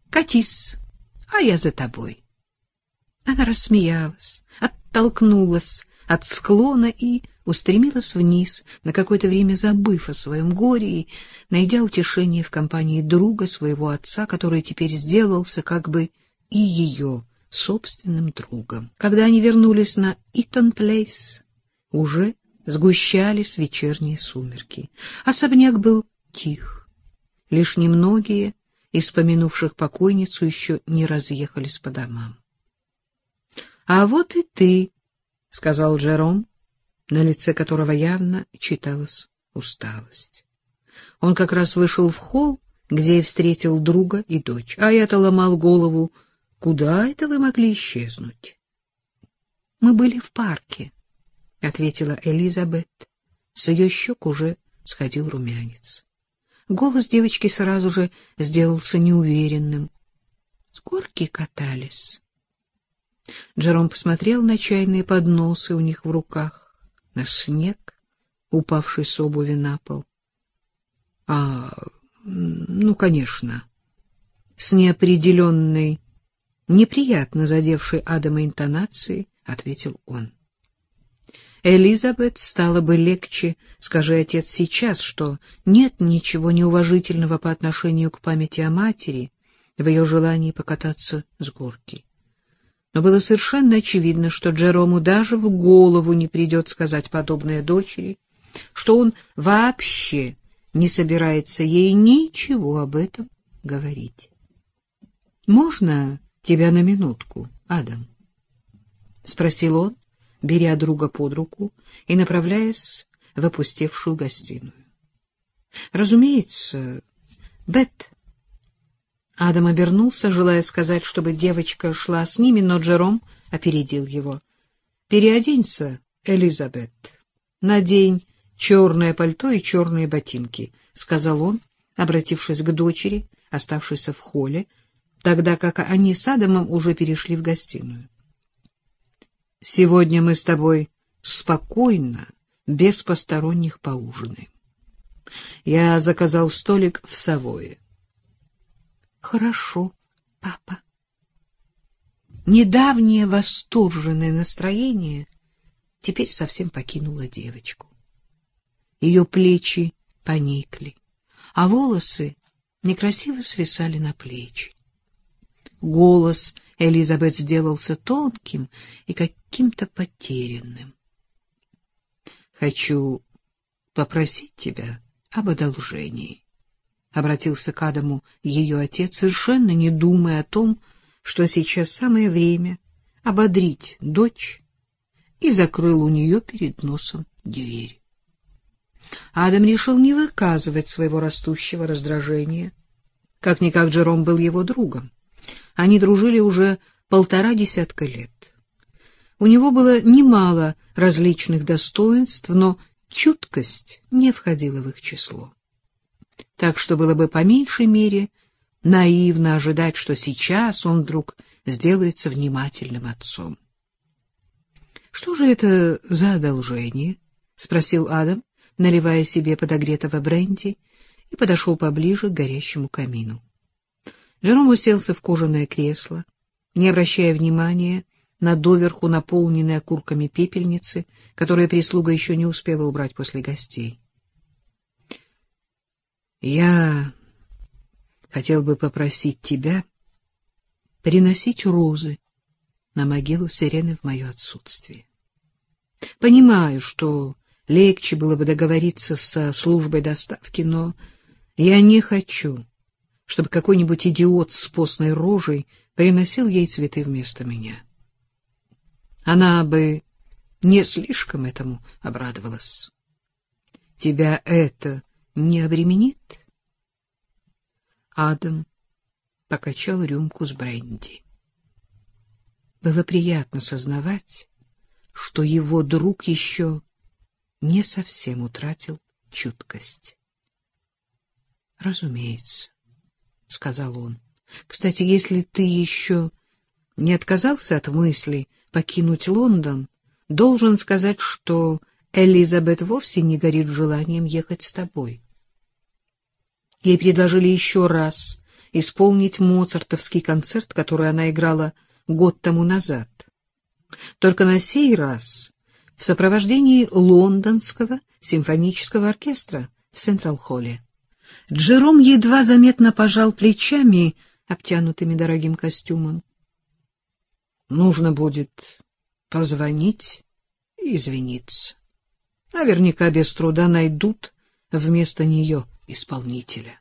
Катись, а я за тобой. Она рассмеялась, оттолкнулась от склона и устремилась вниз, на какое-то время забыв о своем горе и найдя утешение в компании друга своего отца, который теперь сделался как бы и ее собственным другом. Когда они вернулись на Итон-Плейс, уже сгущались вечерние сумерки. Особняк был тих. Лишь немногие из помянувших покойницу еще не разъехались по домам. — А вот и ты, — сказал Джером, на лице которого явно читалась усталость. Он как раз вышел в холл, где и встретил друга и дочь. А я-то ломал голову, куда это вы могли исчезнуть? — Мы были в парке, — ответила Элизабет. С ее щек уже сходил румянец. Голос девочки сразу же сделался неуверенным. — С горки катались. Джером посмотрел на чайные подносы у них в руках, на снег, упавший с обуви на пол. — Ну, конечно. С неопределенной, неприятно задевшей Адама интонацией ответил он. Элизабет стало бы легче, скажи отец сейчас, что нет ничего неуважительного по отношению к памяти о матери в ее желании покататься с горки. Но было совершенно очевидно, что Джерому даже в голову не придет сказать подобное дочери, что он вообще не собирается ей ничего об этом говорить. — Можно тебя на минутку, Адам? — спросил он, беря друга под руку и направляясь в опустевшую гостиную. — Разумеется, Бет. Адам обернулся, желая сказать, чтобы девочка шла с ними, но Джером опередил его. — Переоденься, Элизабет. Надень черное пальто и черные ботинки, — сказал он, обратившись к дочери, оставшейся в холле, тогда как они с Адамом уже перешли в гостиную. — Сегодня мы с тобой спокойно, без посторонних поужинаем. Я заказал столик в Савое. — Хорошо, папа. Недавнее восторженное настроение теперь совсем покинуло девочку. Ее плечи поникли, а волосы некрасиво свисали на плечи. Голос Элизабет сделался тонким и каким-то потерянным. — Хочу попросить тебя об одолжении, — обратился к Адаму ее отец, совершенно не думая о том, что сейчас самое время ободрить дочь, и закрыл у нее перед носом дверь. Адам решил не выказывать своего растущего раздражения. Как-никак Джером был его другом. Они дружили уже 1,5 десятка лет. У него было немало различных достоинств, но чуткость не входила в их число. Так что было бы по меньшей мере наивно ожидать, что сейчас он вдруг сделается внимательным отцом. — Что же это за одолжение? — спросил Адам, наливая себе подогретого бренди, и подошел поближе к горящему камину. Джером уселся в кожаное кресло, не обращая внимания на доверху наполненные окурками пепельницы, которые прислуга еще не успела убрать после гостей. — Я хотел бы попросить тебя приносить розы на могилу Сирены в мое отсутствие. Понимаю, что легче было бы договориться со службой доставки, но я не хочу, чтобы какой-нибудь идиот с постной рожей приносил ей цветы вместо меня. Она бы не слишком этому обрадовалась. Тебя это не обременит? Адам покачал рюмку с бренди. Было приятно сознавать, что его друг еще не совсем утратил чуткость. — Разумеется, — сказал он. — Кстати, если ты еще не отказался от мысли покинуть Лондон, должен сказать, что Элизабет вовсе не горит желанием ехать с тобой. Ей предложили еще раз исполнить моцартовский концерт, который она играла год тому назад. Только на сей раз в сопровождении лондонского симфонического оркестра в Централ-холле. Джером едва заметно пожал плечами, обтянутыми дорогим костюмом. Нужно будет позвонить и извиниться. Наверняка без труда найдут вместо нее исполнителя.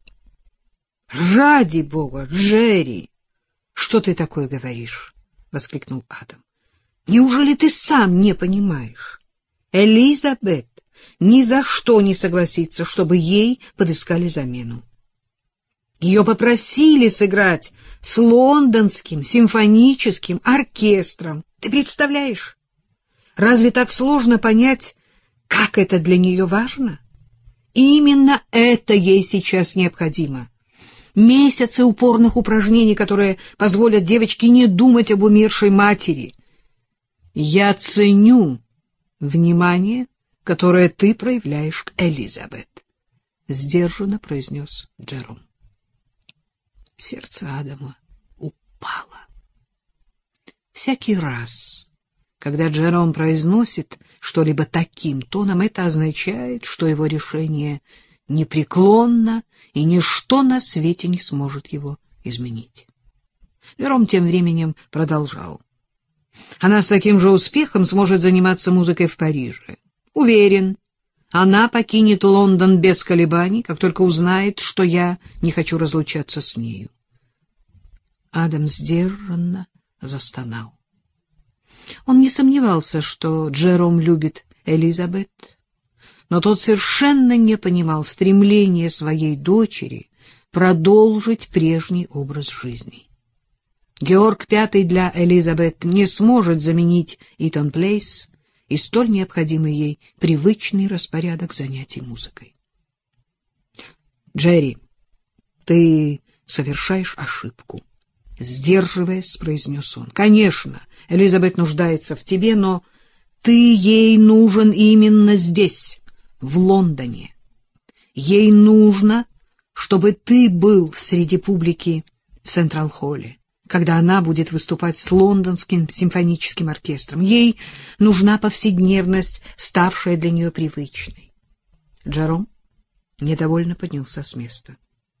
— Ради бога, Джерри! Что ты такое говоришь? — воскликнул Адам. — Неужели ты сам не понимаешь? Элизабет ни за что не согласится, чтобы ей подыскали замену. Ее попросили сыграть с лондонским симфоническим оркестром. Ты представляешь? Разве так сложно понять, как это для нее важно? Именно это ей сейчас необходимо. Месяцы упорных упражнений, которые позволят девочке не думать об умершей матери. Я ценю внимание, которое ты проявляешь к Элизабет, — сдержанно произнес Джером. Сердце Адама упало. Всякий раз, когда Джером произносит что-либо таким тоном, это означает, что его решение непреклонно, и ничто на свете не сможет его изменить. Джером тем временем продолжал. Она с таким же успехом сможет заниматься музыкой в Париже. Уверен, она покинет Лондон без колебаний, как только узнает, что я не хочу разлучаться с нею. Адам сдержанно застонал. Он не сомневался, что Джером любит Элизабет, но тот совершенно не понимал стремления своей дочери продолжить прежний образ жизни. Георг V для Элизабет не сможет заменить Итон-Плейс и столь необходимый ей привычный распорядок занятий музыкой. Джерри, ты совершаешь ошибку, — сдерживаясь, произнес он. Конечно, Элизабет нуждается в тебе, но ты ей нужен именно здесь, в Лондоне. Ей нужно, чтобы ты был среди публики в Централ-холле, когда она будет выступать с лондонским симфоническим оркестром. Ей нужна повседневность, ставшая для нее привычной. Джером недовольно поднялся с места.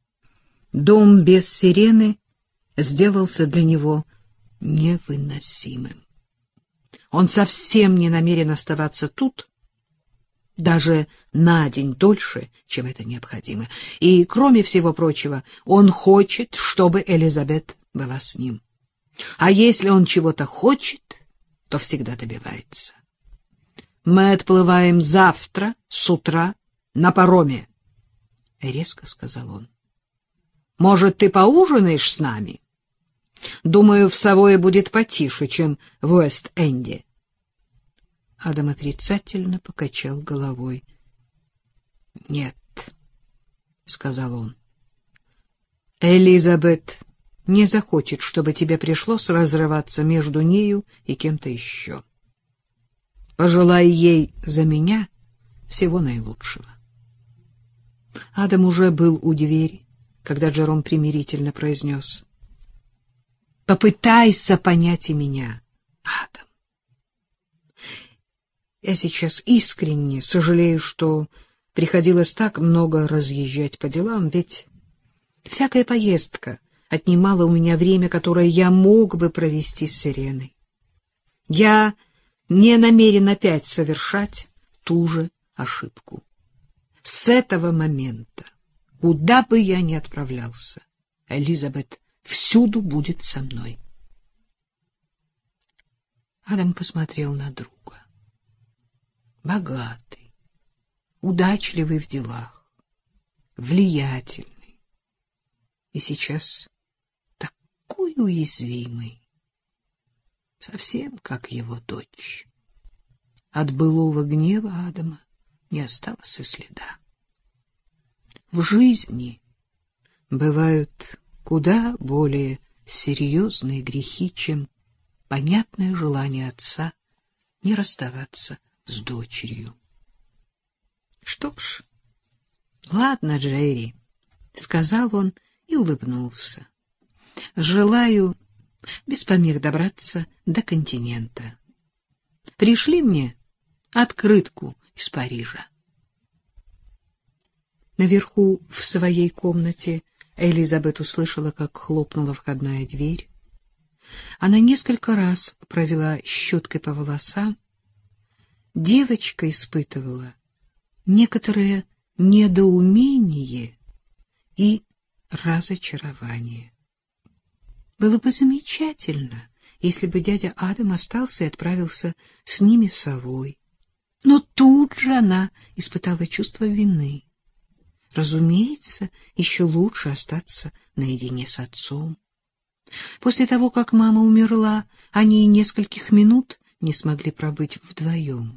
Дом без сирены сделался для него невыносимым. Он совсем не намерен оставаться тут, даже на день дольше, чем это необходимо. И, кроме всего прочего, он хочет, чтобы Элизабет была с ним. А если он чего-то хочет, то всегда добивается. Мы отплываем завтра с утра на пароме, — резко сказал он. Может, ты поужинаешь с нами? Думаю, в Савое будет потише, чем в Уэст-Энде. Адам отрицательно покачал головой. — Нет, — сказал он. — Элизабет не захочет, чтобы тебе пришлось разрываться между нею и кем-то еще. Пожелай ей за меня всего наилучшего. Адам уже был у двери, когда Джером примирительно произнес: — Попытайся понять и меня, Адам. Я сейчас искренне сожалею, что приходилось так много разъезжать по делам, ведь всякая поездка отнимала у меня время, которое я мог бы провести с Сиреной. Я не намерен опять совершать ту же ошибку. С этого момента, куда бы я ни отправлялся, Элизабет всюду будет со мной. Адам посмотрел на друга. Богатый, удачливый в делах, влиятельный. И сейчас такой уязвимый, совсем как его дочь. От былого гнева Адама не осталось и следа. В жизни бывают куда более серьезные грехи, чем понятное желание отца не расставаться с дочерью. — Что ж, ладно, Джерри, — сказал он и улыбнулся. «Желаю без помех добраться до континента. Пришли мне открытку из Парижа». Наверху в своей комнате Элизабет услышала, как хлопнула входная дверь. Она несколько раз провела щеткой по волосам. Девочка испытывала некоторое недоумение и разочарование. Было бы замечательно, если бы дядя Адам остался и отправился с ними в Савой. Но тут же она испытала чувство вины. Разумеется, еще лучше остаться наедине с отцом. После того, как мама умерла, они и нескольких минут не смогли пробыть вдвоем.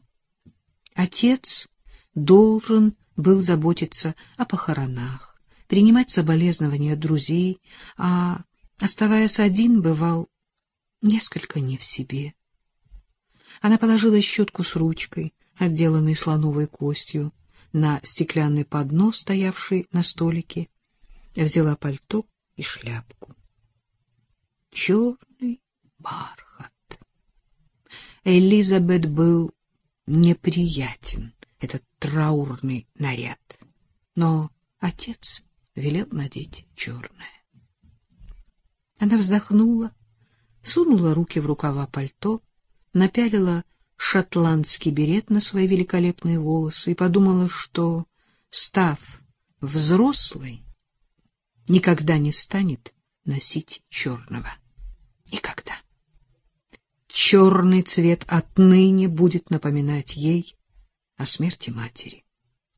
Отец должен был заботиться о похоронах, принимать соболезнования от друзей, а, оставаясь один, бывал несколько не в себе. Она положила щетку с ручкой, отделанной слоновой костью, на стеклянный поднос, стоявший на столике, взяла пальто и шляпку. Черный бархат. Элизабет был неприятен, этот траурный наряд, но отец велел надеть черное. Она вздохнула, сунула руки в рукава пальто, напялила шотландский берет на свои великолепные волосы и подумала, что, став взрослой, никогда не станет носить черного. Никогда. Черный цвет отныне будет напоминать ей о смерти матери.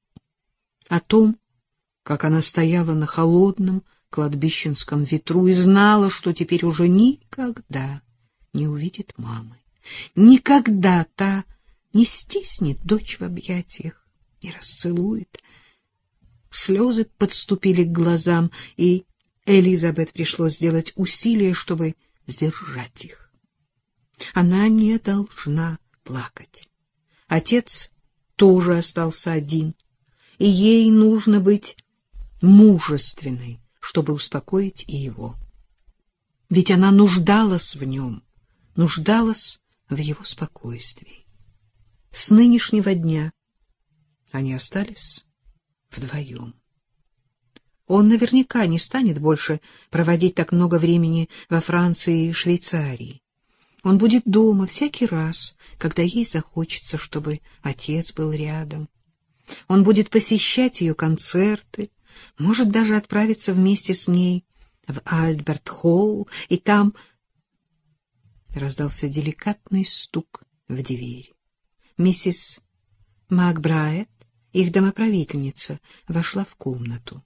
О том, как она стояла на холодном кладбищенском ветру и знала, что теперь уже никогда не увидит мамы. Никогда та не стиснет дочь в объятиях, не расцелует. Слезы подступили к глазам, и Элизабет пришлось сделать усилие, чтобы сдержать их. Она не должна плакать. Отец тоже остался один, и ей нужно быть мужественной, чтобы успокоить и его. Ведь она нуждалась в нем, нуждалась в его спокойствии. С нынешнего дня они остались вдвоем. Он наверняка не станет больше проводить так много времени во Франции и Швейцарии. Он будет дома всякий раз, когда ей захочется, чтобы отец был рядом. Он будет посещать ее концерты, может даже отправиться вместе с ней в Альберт-холл, и там раздался деликатный стук в дверь. Миссис Макбрайт, их домоправительница, вошла в комнату.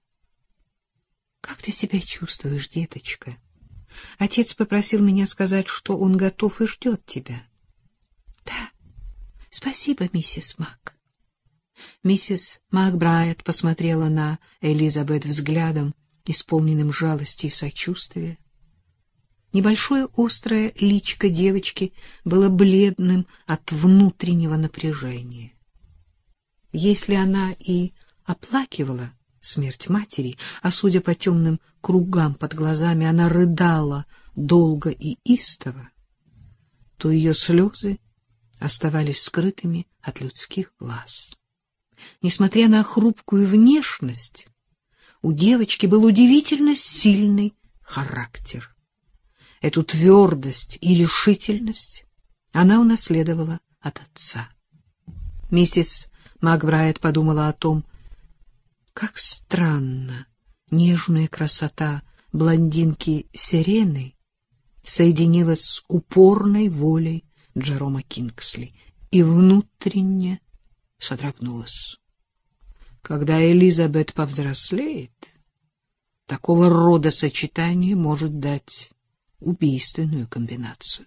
— Как ты себя чувствуешь, деточка? Отец попросил меня сказать, что он готов и ждет тебя. — Да, спасибо, миссис Мак. Миссис Макбрайт посмотрела на Элизабет взглядом, исполненным жалости и сочувствия. Небольшое острое личико девочки было бледным от внутреннего напряжения. Если она и оплакивала смерть матери, а, судя по темным кругам под глазами, она рыдала долго и истово, то ее слезы оставались скрытыми от людских глаз. Несмотря на хрупкую внешность, у девочки был удивительно сильный характер. Эту твердость и решительность она унаследовала от отца. Миссис Макбрайт подумала о том, как странно нежная красота блондинки Сирены соединилась с упорной волей Джерома Кингсли и внутренне содрогнулась. Когда Элизабет повзрослеет, такого рода сочетание может дать убийственную комбинацию.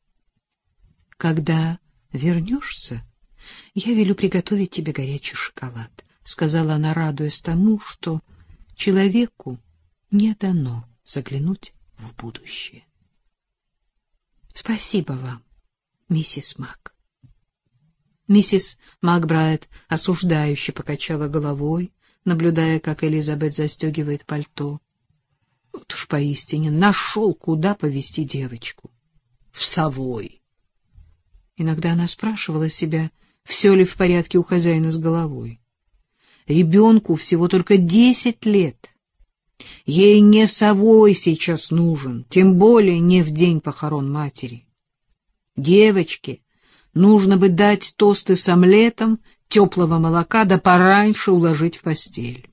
Когда вернешься, я велю приготовить тебе горячий шоколад, — сказала она, радуясь тому, что человеку не дано заглянуть в будущее. — Спасибо вам, миссис Мак. Миссис Макбрайт осуждающе покачала головой, наблюдая, как Элизабет застегивает пальто. Вот уж поистине нашел, куда повезти девочку. В Совой. Иногда она спрашивала себя, все ли в порядке у хозяина с головой. Ребенку всего только 10 лет. Ей не Совой сейчас нужен, тем более не в день похорон матери. Девочке нужно бы дать тосты с омлетом, теплого молока, да пораньше уложить в постель.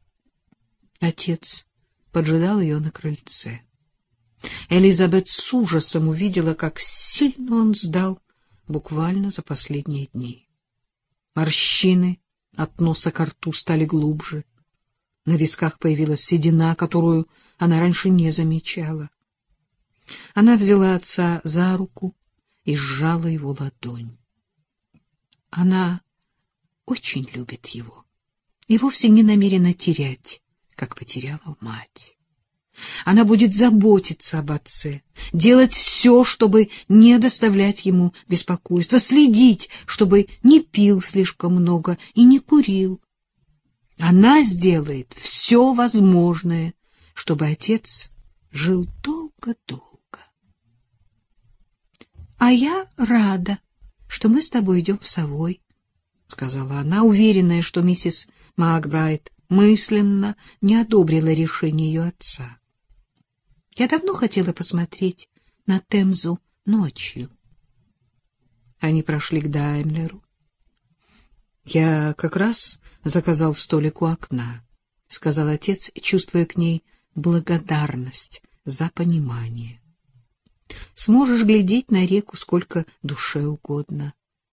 Отец поджидал ее на крыльце. Элизабет с ужасом увидела, как сильно он сдал буквально за последние дни. Морщины от носа к рту стали глубже. На висках появилась седина, которую она раньше не замечала. Она взяла отца за руку и сжала его ладонь. Она очень любит его и вовсе не намерена терять, как потеряла мать. Она будет заботиться об отце, делать все, чтобы не доставлять ему беспокойства, следить, чтобы не пил слишком много и не курил. Она сделает все возможное, чтобы отец жил долго-долго. — А я рада, что мы с тобой идем в Совой, — сказала она, уверенная, что миссис Макбрайт мысленно не одобрила решение ее отца. Я давно хотела посмотреть на Темзу ночью. Они прошли к Даймлеру. — Я как раз заказал столик у окна, — сказал отец, чувствуя к ней благодарность за понимание. — Сможешь глядеть на реку сколько душе угодно.